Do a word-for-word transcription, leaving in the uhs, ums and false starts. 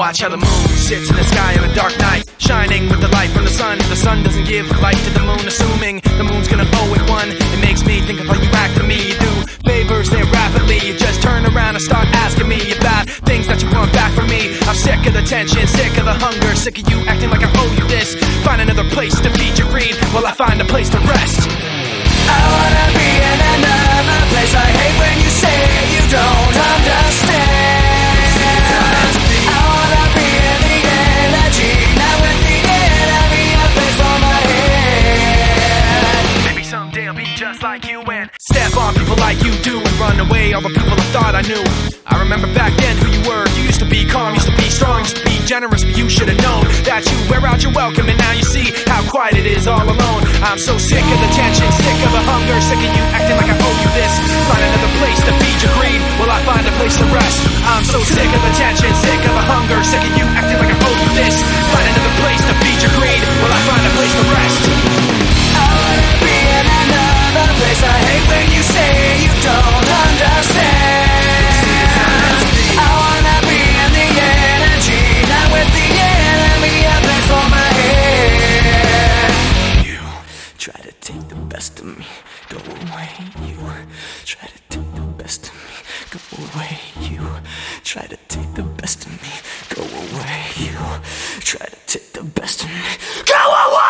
Watch how the moon sits in the sky on a dark night, shining with the light from the sun. The sun doesn't give light to the moon, assuming the moon's gonna owe it one. It makes me think of how you act to me. You do favors there rapidly, you just turn around and start asking me about things that you want back from me. I'm sick of the tension, sick of the hunger, sick of you acting like I owe you this. Find another place to feed your greed while I find a place to rest. I wanna be in another place. I hate when you say you don't understand. I wanna be in the energy, not with the enemy. A place for my head. Maybe someday I'll be just like you and step on people like you do and run away all the people I thought I knew. I remember back then who you were. You used to be calm, used to be strong, used to be generous, but you should have known that you wear out your welcome, and now you see how quiet it is all alone. I'm so sick of the tension, sick of the hunger, sick of you acting like I owe you this. Find another place to feed your greed while I find a place to rest. I'm so sick of the tension, sick of the hunger, sick of you acting like I owe you this. Find another place to feed your greed while I find a place to rest. I wanna be in another place. I hate when you say you don't understand. I wanna be in the energy, not with the enemy. A place for my head. You try to take the best of me, go away. You try to take the best of me, go away. You try to take the best of me, go away. You try to take the best of me, go away.